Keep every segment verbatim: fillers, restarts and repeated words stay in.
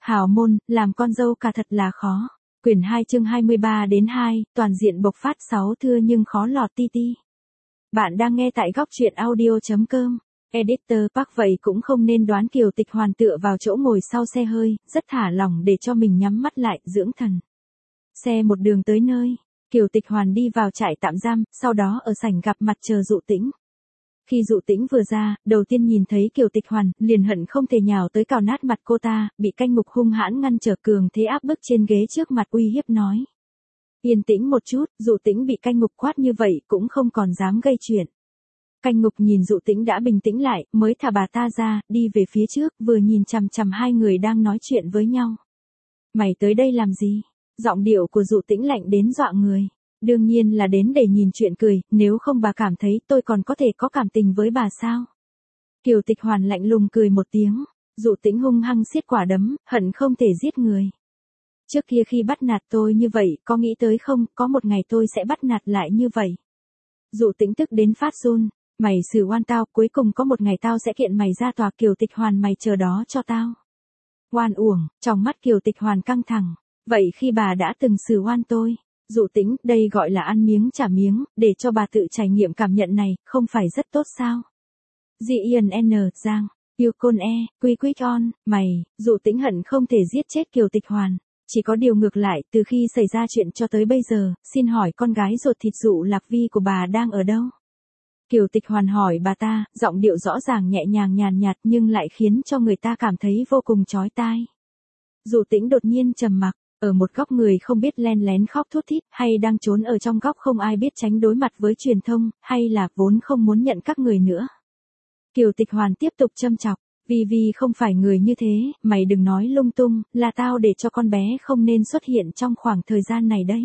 Hào môn, làm con dâu cả thật là khó. Quyển hai chương hai mươi ba đến hai, toàn diện bộc phát sáu thưa nhưng khó lọt ti ti. Bạn đang nghe tại góc truyện audio chấm com. Editor Park vậy cũng không nên đoán Kiều Tịch Hoàn tựa vào chỗ ngồi sau xe hơi, rất thả lỏng để cho mình nhắm mắt lại, dưỡng thần. Xe một đường tới nơi, Kiều Tịch Hoàn đi vào trại tạm giam, sau đó ở sảnh gặp mặt chờ Dụ Tĩnh. Khi Dụ Tĩnh vừa ra, đầu tiên nhìn thấy Kiều Tịch Hoàn, liền hận không thể nhào tới cào nát mặt cô ta, bị canh ngục hung hãn ngăn trở cường thế áp bức trên ghế trước mặt uy hiếp nói. Yên tĩnh một chút, Dụ Tĩnh bị canh ngục quát như vậy cũng không còn dám gây chuyện. Canh ngục nhìn Dụ Tĩnh đã bình tĩnh lại, mới thả bà ta ra, đi về phía trước, vừa nhìn chằm chằm hai người đang nói chuyện với nhau. Mày tới đây làm gì? Giọng điệu của Dụ Tĩnh lạnh đến dọa người. Đương nhiên là đến để nhìn chuyện cười, nếu không bà cảm thấy tôi còn có thể có cảm tình với bà sao? Kiều Tịch Hoàn lạnh lùng cười một tiếng, Dụ Tĩnh hung hăng siết quả đấm, hận không thể giết người. Trước kia khi bắt nạt tôi như vậy, có nghĩ tới không, có một ngày tôi sẽ bắt nạt lại như vậy. Dụ Tĩnh tức đến phát run, mày xử oan tao, cuối cùng có một ngày tao sẽ kiện mày ra tòa. Kiều Tịch Hoàn, mày chờ đó cho tao. Oan uổng, trong mắt Kiều Tịch Hoàn căng thẳng, vậy khi bà đã từng xử oan tôi? Dụ Tĩnh, đây gọi là ăn miếng trả miếng, để cho bà tự trải nghiệm cảm nhận này, không phải rất tốt sao? Dị Ian N, Giang, yêu côn e, quy quyết on, mày, Dụ Tĩnh hận không thể giết chết Kiều Tịch Hoàn. Chỉ có điều ngược lại, từ khi xảy ra chuyện cho tới bây giờ, xin hỏi con gái ruột thịt Dụ Lạc Vi của bà đang ở đâu? Kiều Tịch Hoàn hỏi bà ta, giọng điệu rõ ràng nhẹ nhàng nhàn nhạt nhưng lại khiến cho người ta cảm thấy vô cùng chói tai. Dụ Tĩnh đột nhiên trầm mặc. Ở một góc người không biết len lén khóc thút thít, hay đang trốn ở trong góc không ai biết tránh đối mặt với truyền thông, hay là vốn không muốn nhận các người nữa. Kiều Tịch Hoàn tiếp tục châm chọc, vì vì không phải người như thế, mày đừng nói lung tung, là tao để cho con bé không nên xuất hiện trong khoảng thời gian này đấy.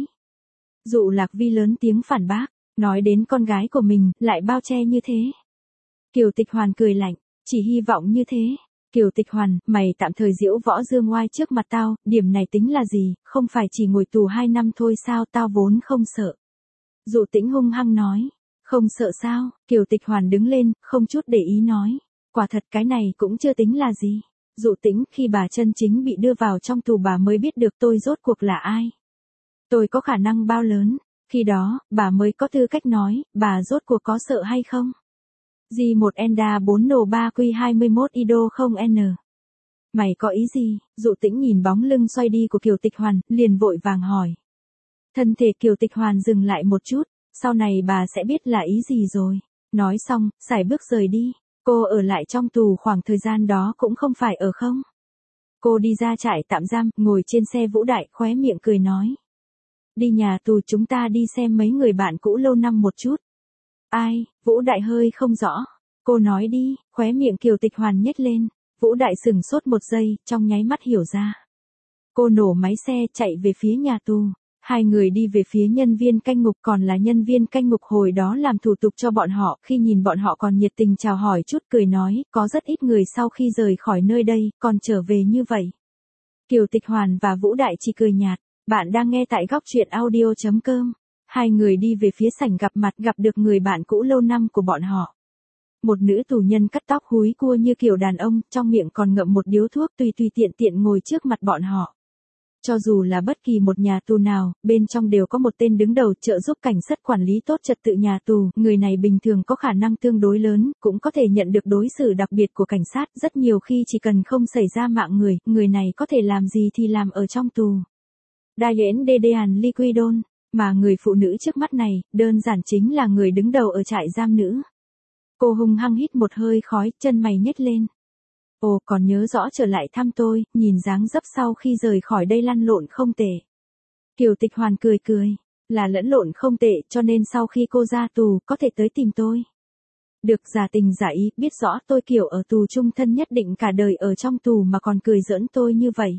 Dụ Lạc Vi lớn tiếng phản bác, nói đến con gái của mình, lại bao che như thế. Kiều Tịch Hoàn cười lạnh, chỉ hy vọng như thế. Kiều Tịch Hoàn, mày tạm thời diễu võ dương oai trước mặt tao, điểm này tính là gì, không phải chỉ ngồi tù hai năm thôi sao, tao vốn không sợ. Dụ Tĩnh hung hăng nói, không sợ sao? Kiều Tịch Hoàn đứng lên, không chút để ý nói, quả thật cái này cũng chưa tính là gì. Dụ Tĩnh, khi bà chân chính bị đưa vào trong tù bà mới biết được tôi rốt cuộc là ai. Tôi có khả năng bao lớn, khi đó, bà mới có tư cách nói, bà rốt cuộc có sợ hay không? G một Enda bốn N ba Q hai mươi mốt Ido không N. Mày có ý gì? Dụ Tĩnh nhìn bóng lưng xoay đi của Kiều Tịch Hoàn, liền vội vàng hỏi. Thân thể Kiều Tịch Hoàn dừng lại một chút, sau này bà sẽ biết là ý gì rồi. Nói xong, sải bước rời đi. Cô ở lại trong tù khoảng thời gian đó cũng không phải ở không? Cô đi ra trại tạm giam, ngồi trên xe Vũ Đại, khóe miệng cười nói. Đi nhà tù chúng ta đi xem mấy người bạn cũ lâu năm một chút. Ai? Vũ Đại hơi không rõ. Cô nói đi, khóe miệng Kiều Tịch Hoàn nhếch lên. Vũ Đại sừng sốt một giây, trong nháy mắt hiểu ra. Cô nổ máy xe chạy về phía nhà tù. Hai người đi về phía nhân viên canh ngục, còn là nhân viên canh ngục hồi đó làm thủ tục cho bọn họ. Khi nhìn bọn họ còn nhiệt tình chào hỏi chút, cười nói, có rất ít người sau khi rời khỏi nơi đây, còn trở về như vậy. Kiều Tịch Hoàn và Vũ Đại chỉ cười nhạt. Bạn đang nghe tại góc truyện audio chấm com. Hai người đi về phía sảnh gặp mặt, gặp được người bạn cũ lâu năm của bọn họ. Một nữ tù nhân cắt tóc húi cua như kiểu đàn ông, trong miệng còn ngậm một điếu thuốc, tùy tùy tiện tiện ngồi trước mặt bọn họ. Cho dù là bất kỳ một nhà tù nào, bên trong đều có một tên đứng đầu trợ giúp cảnh sát quản lý tốt trật tự nhà tù. Người này bình thường có khả năng tương đối lớn, cũng có thể nhận được đối xử đặc biệt của cảnh sát. Rất nhiều khi chỉ cần không xảy ra mạng người, người này có thể làm gì thì làm ở trong tù. Diane Dedean Liquidon. Mà người phụ nữ trước mắt này, đơn giản chính là người đứng đầu ở trại giam nữ. Cô hung hăng hít một hơi khói, chân mày nhếch lên. Ồ, còn nhớ rõ trở lại thăm tôi, nhìn dáng dấp sau khi rời khỏi đây lăn lộn không tệ. Kiều Tịch Hoàn cười cười, là lẫn lộn không tệ, cho nên sau khi cô ra tù, có thể tới tìm tôi. Được, giả tình giả ý, biết rõ tôi kiểu ở tù chung thân nhất định cả đời ở trong tù mà còn cười giỡn tôi như vậy.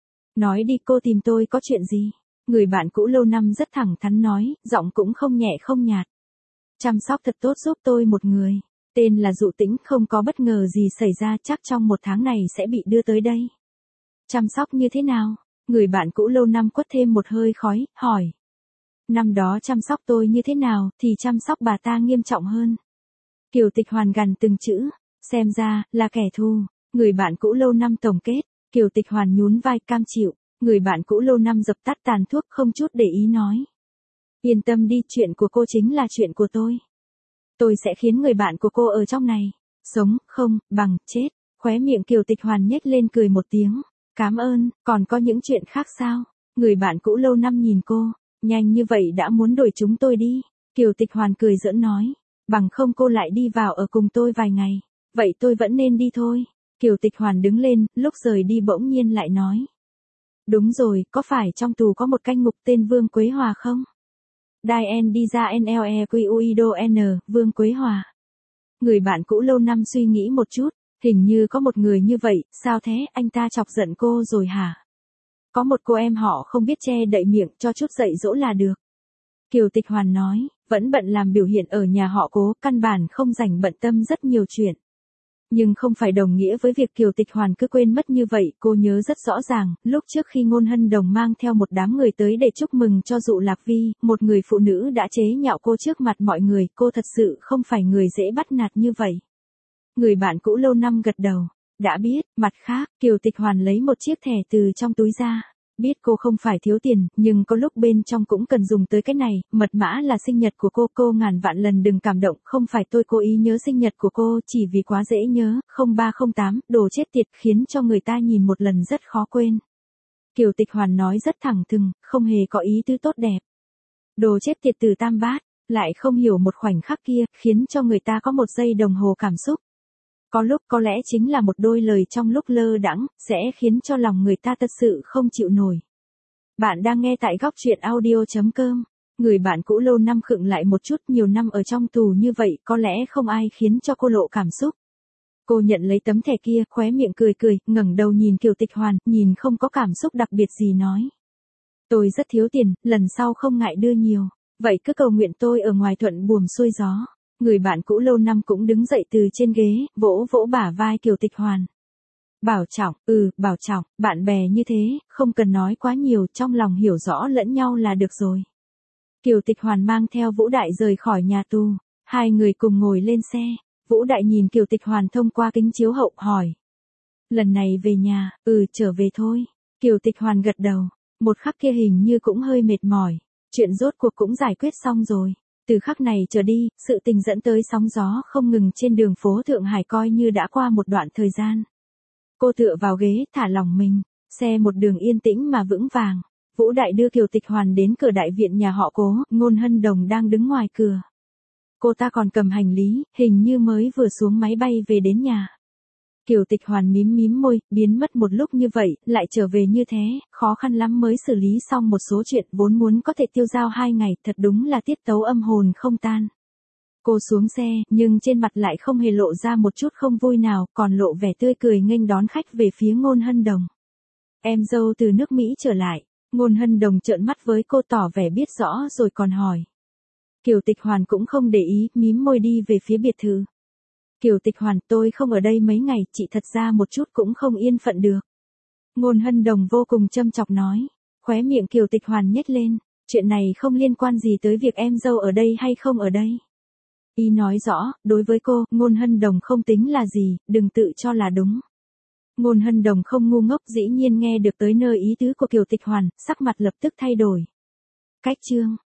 Nói đi, cô tìm tôi có chuyện gì? Người bạn cũ lâu năm rất thẳng thắn nói, giọng cũng không nhẹ không nhạt. Chăm sóc thật tốt giúp tôi một người. Tên là Dụ Tĩnh, không có bất ngờ gì xảy ra, chắc trong một tháng này sẽ bị đưa tới đây. Chăm sóc như thế nào? Người bạn cũ lâu năm quất thêm một hơi khói, hỏi. Năm đó chăm sóc tôi như thế nào, thì chăm sóc bà ta nghiêm trọng hơn. Kiều Tịch Hoàn gằn từng chữ, xem ra, là kẻ thù. Người bạn cũ lâu năm tổng kết. Kiều Tịch Hoàn nhún vai cam chịu, người bạn cũ lâu năm dập tắt tàn thuốc không chút để ý nói. Yên tâm đi, chuyện của cô chính là chuyện của tôi. Tôi sẽ khiến người bạn của cô ở trong này sống không bằng chết. Khóe miệng Kiều Tịch Hoàn nhếch lên cười một tiếng. Cảm ơn, còn có những chuyện khác sao? Người bạn cũ lâu năm nhìn cô, nhanh như vậy đã muốn đuổi chúng tôi đi. Kiều Tịch Hoàn cười giỡn nói, bằng không cô lại đi vào ở cùng tôi vài ngày. Vậy tôi vẫn nên đi thôi. Kiều Tịch Hoàn đứng lên, lúc rời đi bỗng nhiên lại nói. Đúng rồi, có phải trong tù có một canh ngục tên Vương Quế Hòa không? Diane đi ra N L E Q U I D O N, Vương Quế Hòa. Người bạn cũ lâu năm suy nghĩ một chút, hình như có một người như vậy, sao thế, anh ta chọc giận cô rồi hả? Có một cô em họ không biết che đậy miệng, cho chút dạy dỗ là được. Kiều Tịch Hoàn nói, vẫn bận làm biểu hiện ở nhà họ Cố, căn bản không rảnh bận tâm rất nhiều chuyện. Nhưng không phải đồng nghĩa với việc Kiều Tịch Hoàn cứ quên mất như vậy, cô nhớ rất rõ ràng, lúc trước khi Ngôn Hân Đồng mang theo một đám người tới để chúc mừng cho Dụ Lạc Vi, một người phụ nữ đã chế nhạo cô trước mặt mọi người, cô thật sự không phải người dễ bắt nạt như vậy. Người bạn cũ lâu năm gật đầu, đã biết. Mặt khác, Kiều Tịch Hoàn lấy một chiếc thẻ từ trong túi ra. Biết cô không phải thiếu tiền, nhưng có lúc bên trong cũng cần dùng tới cái này, mật mã là sinh nhật của cô, cô ngàn vạn lần đừng cảm động, không phải tôi cố ý nhớ sinh nhật của cô, chỉ vì quá dễ nhớ, không ba không tám, đồ chết tiệt, khiến cho người ta nhìn một lần rất khó quên. Kiều Tịch Hoàn nói rất thẳng thừng, không hề có ý tứ tốt đẹp. Đồ chết tiệt từ tam bát, lại không hiểu một khoảnh khắc kia, khiến cho người ta có một giây đồng hồ cảm xúc. Có lúc có lẽ chính là một đôi lời trong lúc lơ đãng, sẽ khiến cho lòng người ta thật sự không chịu nổi. Bạn đang nghe tại góc truyện audio chấm com. Người bạn cũ lâu năm khựng lại một chút, nhiều năm ở trong tù như vậy, có lẽ không ai khiến cho cô lộ cảm xúc. Cô nhận lấy tấm thẻ kia, khóe miệng cười cười, ngẩng đầu nhìn Kiều Tịch Hoàn, nhìn không có cảm xúc đặc biệt gì nói. Tôi rất thiếu tiền, lần sau không ngại đưa nhiều. Vậy cứ cầu nguyện tôi ở ngoài thuận buồm xuôi gió. Người bạn cũ lâu năm cũng đứng dậy từ trên ghế, vỗ vỗ bả vai Kiều Tịch Hoàn. Bảo trọng, ừ, bảo trọng, bạn bè như thế, không cần nói quá nhiều, trong lòng hiểu rõ lẫn nhau là được rồi. Kiều Tịch Hoàn mang theo Vũ Đại rời khỏi nhà tù, hai người cùng ngồi lên xe. Vũ Đại nhìn Kiều Tịch Hoàn thông qua kính chiếu hậu hỏi. Lần này về nhà, ừ, trở về thôi. Kiều Tịch Hoàn gật đầu, một khắc kia hình như cũng hơi mệt mỏi, chuyện rốt cuộc cũng giải quyết xong rồi. Từ khắc này trở đi, sự tình dẫn tới sóng gió không ngừng trên đường phố Thượng Hải coi như đã qua một đoạn thời gian. Cô tựa vào ghế, thả lỏng mình, xe một đường yên tĩnh mà vững vàng. Vũ Đại đưa Kiều Tịch Hoàn đến cửa đại viện nhà họ Cố, Ngôn Hân Đồng đang đứng ngoài cửa. Cô ta còn cầm hành lý, hình như mới vừa xuống máy bay về đến nhà. Kiều Tịch Hoàn mím mím môi, biến mất một lúc như vậy, lại trở về như thế, khó khăn lắm mới xử lý xong một số chuyện vốn muốn có thể tiêu dao hai ngày, thật đúng là tiết tấu âm hồn không tan. Cô xuống xe, nhưng trên mặt lại không hề lộ ra một chút không vui nào, còn lộ vẻ tươi cười nghênh đón khách về phía Ngôn Hân Đồng. Em dâu từ nước Mỹ trở lại, Ngôn Hân Đồng trợn mắt với cô tỏ vẻ biết rõ rồi còn hỏi. Kiều Tịch Hoàn cũng không để ý, mím môi đi về phía biệt thự. Kiều Tịch Hoàn, tôi không ở đây mấy ngày, chị thật ra một chút cũng không yên phận được. Ngôn Hân Đồng vô cùng châm chọc nói, khóe miệng Kiều Tịch Hoàn nhếch lên, chuyện này không liên quan gì tới việc em dâu ở đây hay không ở đây. Y nói rõ, đối với cô, Ngôn Hân Đồng không tính là gì, đừng tự cho là đúng. Ngôn Hân Đồng không ngu ngốc, dĩ nhiên nghe được tới nơi ý tứ của Kiều Tịch Hoàn, sắc mặt lập tức thay đổi. Cách chương